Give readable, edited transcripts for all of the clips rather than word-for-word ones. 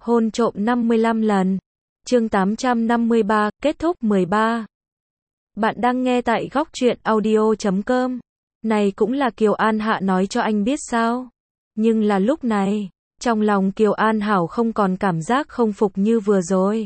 Hôn trộm 55 lần. Chương 853, kết thúc 13. Bạn đang nghe tại góc truyện audio.com. Này cũng là Kiều An Hạ nói cho anh biết sao? Nhưng là lúc này, trong lòng Kiều An Hảo không còn cảm giác không phục như vừa rồi.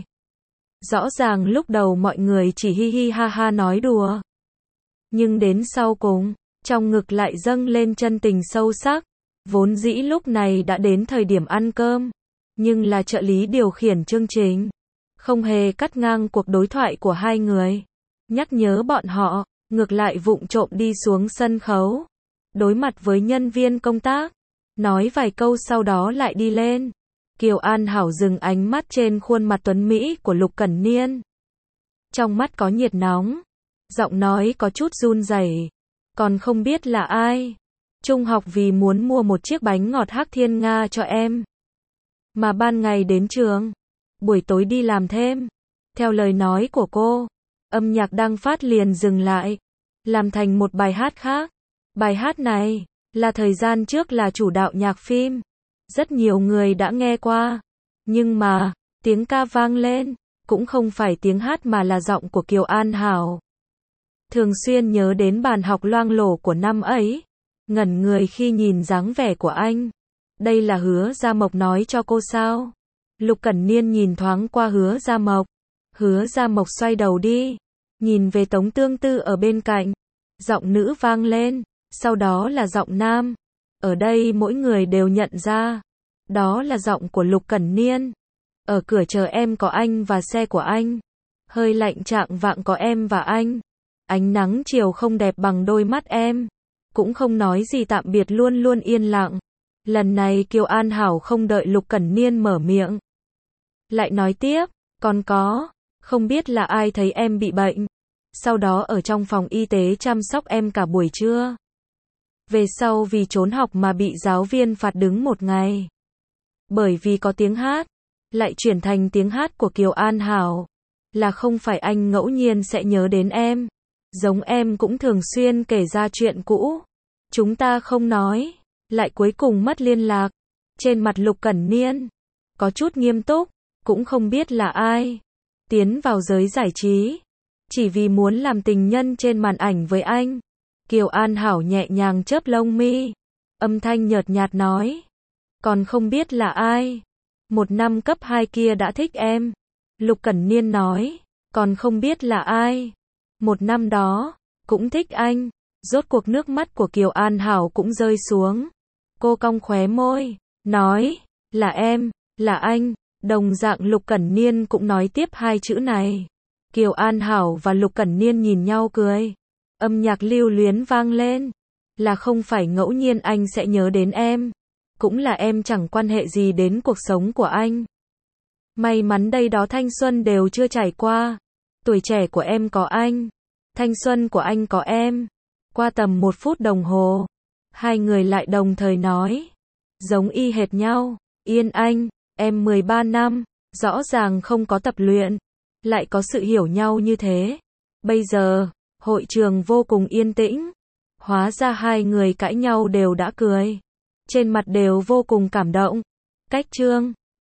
Rõ ràng lúc đầu mọi người chỉ hi hi ha ha nói đùa. Nhưng đến sau cùng, trong ngực lại dâng lên chân tình sâu sắc. Vốn dĩ lúc này đã đến thời điểm ăn cơm. Nhưng là trợ lý điều khiển chương trình. Không hề cắt ngang cuộc đối thoại của hai người. Nhắc nhớ bọn họ, ngược lại vụng trộm đi xuống sân khấu. Đối mặt với nhân viên công tác. Nói vài câu sau đó lại đi lên. Kiều An Hảo dừng ánh mắt trên khuôn mặt tuấn Mỹ của Lục Cẩn Niên. Trong mắt có nhiệt nóng. Giọng nói có chút run rẩy. Còn không biết là ai. Trung học vì muốn mua một chiếc bánh ngọt Hắc Thiên Nga cho em. Mà ban ngày đến trường. Buổi tối đi làm thêm. Theo lời nói của cô. Âm nhạc đang phát liền dừng lại. Làm thành một bài hát khác. Bài hát này là thời gian trước là chủ đạo nhạc phim. Rất nhiều người đã nghe qua. Nhưng mà, tiếng ca vang lên. Cũng không phải tiếng hát mà là giọng của Kiều An Hảo. Thường xuyên nhớ đến bàn học loang lổ của năm ấy. Ngẩn người khi nhìn dáng vẻ của anh. Đây là Hứa Gia Mộc nói cho cô sao? Lục Cẩn Niên nhìn thoáng qua Hứa Gia Mộc. Hứa Gia Mộc xoay đầu đi. Nhìn về Tống Tương Tư ở bên cạnh. Giọng nữ vang lên. Sau đó là giọng nam. Ở đây mỗi người đều nhận ra. Đó là giọng của Lục Cẩn Niên. Ở cửa chờ em có anh và xe của anh. Hơi lạnh chạng vạng có em và anh. Ánh nắng chiều không đẹp bằng đôi mắt em. Cũng không nói gì tạm biệt luôn luôn yên lặng. Lần này Kiều An Hảo không đợi Lục Cẩn Niên mở miệng. Lại nói tiếp, còn có, không biết là ai thấy em bị bệnh. Sau đó ở trong phòng y tế chăm sóc em cả buổi trưa. Về sau vì trốn học mà bị giáo viên phạt đứng một ngày. Bởi vì có tiếng hát, lại chuyển thành tiếng hát của Kiều An Hảo. Là không phải anh ngẫu nhiên sẽ nhớ đến em. Giống em cũng thường xuyên kể ra chuyện cũ. Chúng ta không nói. Lại cuối cùng mất liên lạc. Trên mặt Lục Cẩn Niên có chút nghiêm túc. Cũng không biết là ai tiến vào giới giải trí. Chỉ vì muốn làm tình nhân trên màn ảnh với anh. Kiều An Hảo nhẹ nhàng chớp lông mi. Âm thanh nhợt nhạt nói. Còn không biết là ai. Một năm cấp 2 kia đã thích em. Lục Cẩn Niên nói. Còn không biết là ai. Một năm đó, cũng thích anh. Rốt cuộc nước mắt của Kiều An Hảo cũng rơi xuống. Cô cong khóe môi, nói, là em, là anh. Đồng dạng Lục Cẩn Niên cũng nói tiếp hai chữ này. Kiều An Hảo và Lục Cẩn Niên nhìn nhau cười. Âm nhạc lưu luyến vang lên. Là không phải ngẫu nhiên anh sẽ nhớ đến em. Cũng là em chẳng quan hệ gì đến cuộc sống của anh. May mắn đây đó thanh xuân đều chưa trải qua. Tuổi trẻ của em có anh. Thanh xuân của anh có em. Qua tầm 1 phút đồng hồ. Hai người lại đồng thời nói. Giống y hệt nhau. Yên Anh, em 13 năm. Rõ ràng không có tập luyện. Lại có sự hiểu nhau như thế. Bây giờ, hội trường vô cùng yên tĩnh. Hóa ra hai người cãi nhau đều đã cười. Trên mặt đều vô cùng cảm động. Cách chương